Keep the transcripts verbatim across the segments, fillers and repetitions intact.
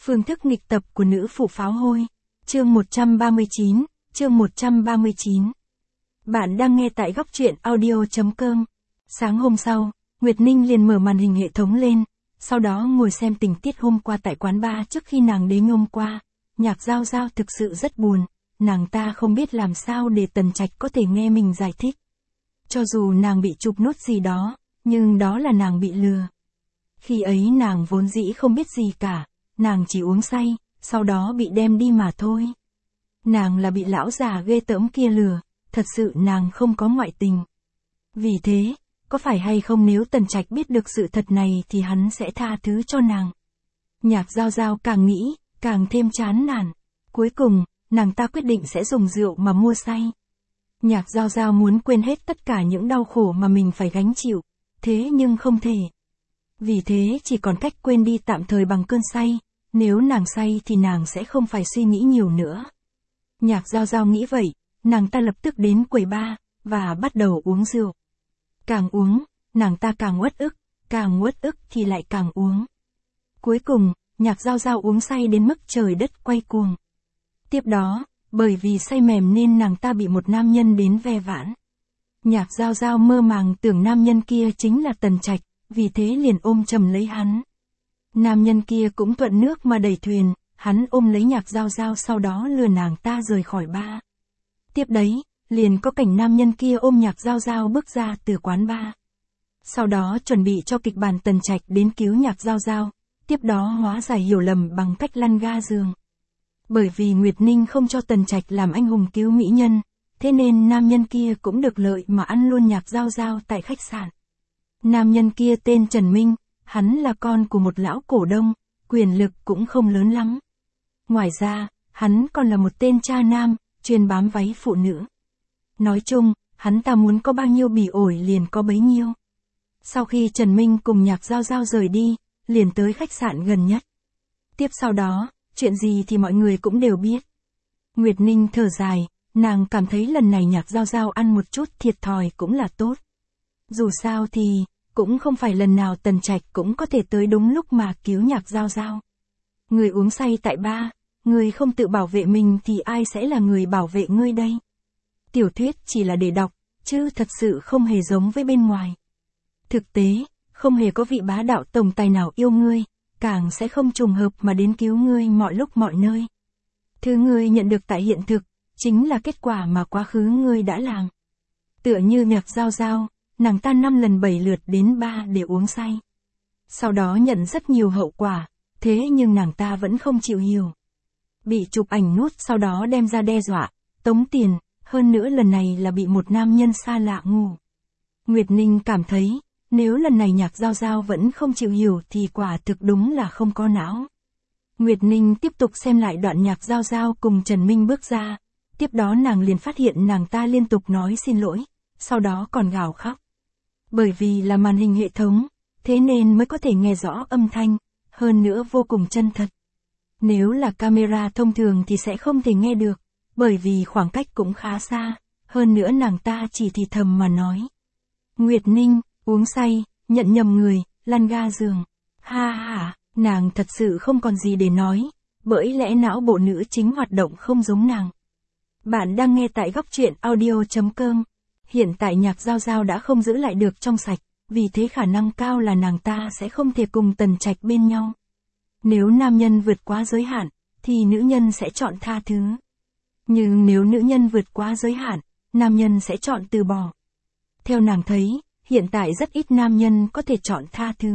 Phương thức nghịch tập của nữ phụ pháo hôi. Chương một trăm ba mươi chín, chương một trăm ba mươi chín. Bạn đang nghe tại góc truyện audio chấm com. Sáng hôm sau, Nguyệt Ninh liền mở màn hình hệ thống lên, sau đó ngồi xem tình tiết hôm qua tại quán bar trước khi nàng đến hôm qua. Nhạc Giao Giao thực sự rất buồn, nàng ta không biết làm sao để Tần Trạch có thể nghe mình giải thích. Cho dù nàng bị chụp nốt gì đó, nhưng đó là nàng bị lừa. Khi ấy nàng vốn dĩ không biết gì cả, nàng chỉ uống say, sau đó bị đem đi mà thôi. Nàng là bị lão già ghê tởm kia lừa, thật sự nàng không có ngoại tình. Vì thế, có phải hay không nếu Tần Trạch biết được sự thật này thì hắn sẽ tha thứ cho nàng. Nhạc Giao Giao càng nghĩ, càng thêm chán nản. Cuối cùng, nàng ta quyết định sẽ dùng rượu mà mua say. Nhạc Giao Giao muốn quên hết tất cả những đau khổ mà mình phải gánh chịu, thế nhưng không thể. Vì thế chỉ còn cách quên đi tạm thời bằng cơn say, nếu nàng say thì nàng sẽ không phải suy nghĩ nhiều nữa. Nhạc Giao Giao nghĩ vậy, nàng ta lập tức đến quầy bar, và bắt đầu uống rượu. Càng uống, nàng ta càng uất ức, càng uất ức thì lại càng uống. Cuối cùng, Nhạc Giao Giao uống say đến mức trời đất quay cuồng. Tiếp đó, bởi vì say mềm nên nàng ta bị một nam nhân đến ve vãn. Nhạc Giao Giao mơ màng tưởng nam nhân kia chính là Tần Trạch, vì thế liền ôm chầm lấy hắn. Nam nhân kia cũng thuận nước mà đẩy thuyền, hắn ôm lấy Nhạc Giao Giao sau đó lừa nàng ta rời khỏi bar. Tiếp đấy, liền có cảnh nam nhân kia ôm Nhạc Giao Giao bước ra từ quán bar. Sau đó chuẩn bị cho kịch bản Tần Trạch đến cứu Nhạc Giao Giao, tiếp đó hóa giải hiểu lầm bằng cách lăn ga giường. Bởi vì Nguyệt Ninh không cho Tần Trạch làm anh hùng cứu mỹ nhân, thế nên nam nhân kia cũng được lợi mà ăn luôn Nhạc Giao Giao tại khách sạn. Nam nhân kia tên Trần Minh, hắn là con của một lão cổ đông, quyền lực cũng không lớn lắm. Ngoài ra, hắn còn là một tên cha nam, chuyên bám váy phụ nữ. Nói chung, hắn ta muốn có bao nhiêu bỉ ổi liền có bấy nhiêu. Sau khi Trần Minh cùng Nhạc Giao Giao rời đi, liền tới khách sạn gần nhất. Tiếp sau đó, chuyện gì thì mọi người cũng đều biết. Nguyệt Ninh thở dài, nàng cảm thấy lần này Nhạc Giao Giao ăn một chút thiệt thòi cũng là tốt. Dù sao thì, cũng không phải lần nào Tần Trạch cũng có thể tới đúng lúc mà cứu Nhạc Giao Giao. Người uống say tại bar, người không tự bảo vệ mình thì ai sẽ là người bảo vệ ngươi đây? Tiểu thuyết chỉ là để đọc, chứ thật sự không hề giống với bên ngoài. Thực tế, không hề có vị bá đạo tổng tài nào yêu ngươi, càng sẽ không trùng hợp mà đến cứu ngươi mọi lúc mọi nơi. Thứ ngươi nhận được tại hiện thực, chính là kết quả mà quá khứ ngươi đã làm. Tựa như Nhạc Giao Giao, nàng ta năm lần bảy lượt đến bar để uống say. Sau đó nhận rất nhiều hậu quả, thế nhưng nàng ta vẫn không chịu hiểu. Bị chụp ảnh nút sau đó đem ra đe dọa, tống tiền, hơn nữa lần này là bị một nam nhân xa lạ ngủ. Nguyệt Ninh cảm thấy, nếu lần này Nhạc Giao Giao vẫn không chịu hiểu thì quả thực đúng là không có não. Nguyệt Ninh tiếp tục xem lại đoạn Nhạc Giao Giao cùng Trần Minh bước ra, tiếp đó nàng liền phát hiện nàng ta liên tục nói xin lỗi, sau đó còn gào khóc. Bởi vì là màn hình hệ thống, thế nên mới có thể nghe rõ âm thanh, hơn nữa vô cùng chân thật. Nếu là camera thông thường thì sẽ không thể nghe được, bởi vì khoảng cách cũng khá xa, hơn nữa nàng ta chỉ thì thầm mà nói. Nguyệt Ninh, uống say, nhận nhầm người, lăn ga giường. Ha ha, nàng thật sự không còn gì để nói, bởi lẽ não bộ nữ chính hoạt động không giống nàng. Bạn đang nghe tại góc truyện audio chấm com. Hiện tại Nhạc Giao Giao đã không giữ lại được trong sạch, vì thế khả năng cao là nàng ta sẽ không thể cùng Tần Trạch bên nhau. Nếu nam nhân vượt quá giới hạn, thì nữ nhân sẽ chọn tha thứ. Nhưng nếu nữ nhân vượt quá giới hạn, nam nhân sẽ chọn từ bỏ. Theo nàng thấy, hiện tại rất ít nam nhân có thể chọn tha thứ.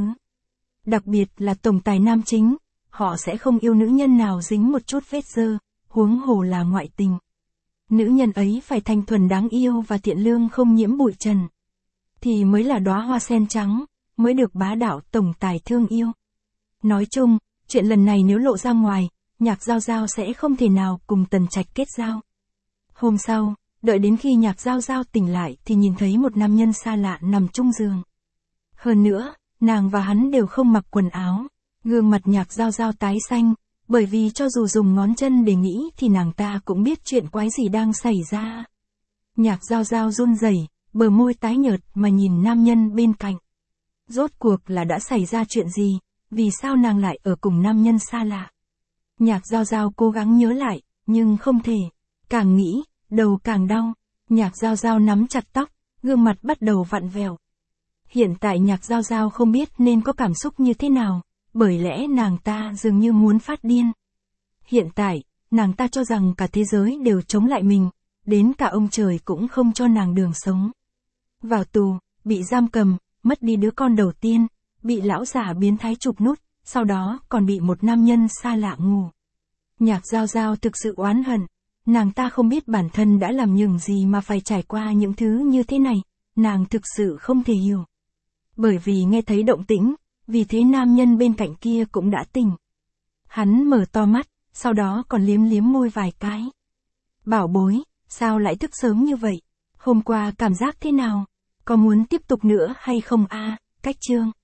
Đặc biệt là tổng tài nam chính, họ sẽ không yêu nữ nhân nào dính một chút vết dơ, huống hồ là ngoại tình. Nữ nhân ấy phải thanh thuần đáng yêu và thiện lương không nhiễm bụi trần. Thì mới là đóa hoa sen trắng, mới được bá đạo tổng tài thương yêu. Nói chung, chuyện lần này nếu lộ ra ngoài, Nhạc Giao Giao sẽ không thể nào cùng Tần Trạch kết giao. Hôm sau, đợi đến khi Nhạc Giao Giao tỉnh lại thì nhìn thấy một nam nhân xa lạ nằm chung giường. Hơn nữa, nàng và hắn đều không mặc quần áo, gương mặt Nhạc Giao Giao tái xanh, bởi vì cho dù dùng ngón chân để nghĩ thì nàng ta cũng biết chuyện quái gì đang xảy ra. Nhạc Giao Giao run rẩy, bờ môi tái nhợt mà nhìn nam nhân bên cạnh. Rốt cuộc là đã xảy ra chuyện gì, vì sao nàng lại ở cùng nam nhân xa lạ? Nhạc Giao Giao cố gắng nhớ lại, nhưng không thể. Càng nghĩ, đầu càng đau. Nhạc Giao Giao nắm chặt tóc, gương mặt bắt đầu vặn vẹo. Hiện tại Nhạc Giao Giao không biết nên có cảm xúc như thế nào, bởi lẽ nàng ta dường như muốn phát điên. Hiện tại, nàng ta cho rằng cả thế giới đều chống lại mình, đến cả ông trời cũng không cho nàng đường sống. Vào tù, bị giam cầm, mất đi đứa con đầu tiên, bị lão già biến thái chụp nút, sau đó còn bị một nam nhân xa lạ ngủ. Nhạc Giao Giao thực sự oán hận, nàng ta không biết bản thân đã làm những gì mà phải trải qua những thứ như thế này, nàng thực sự không thể hiểu. Bởi vì nghe thấy động tĩnh, vì thế nam nhân bên cạnh kia cũng đã tỉnh. Hắn mở to mắt, sau đó còn liếm liếm môi vài cái. Bảo bối, sao lại thức sớm như vậy? Hôm qua cảm giác thế nào? Có muốn tiếp tục nữa hay không a? Cách chương.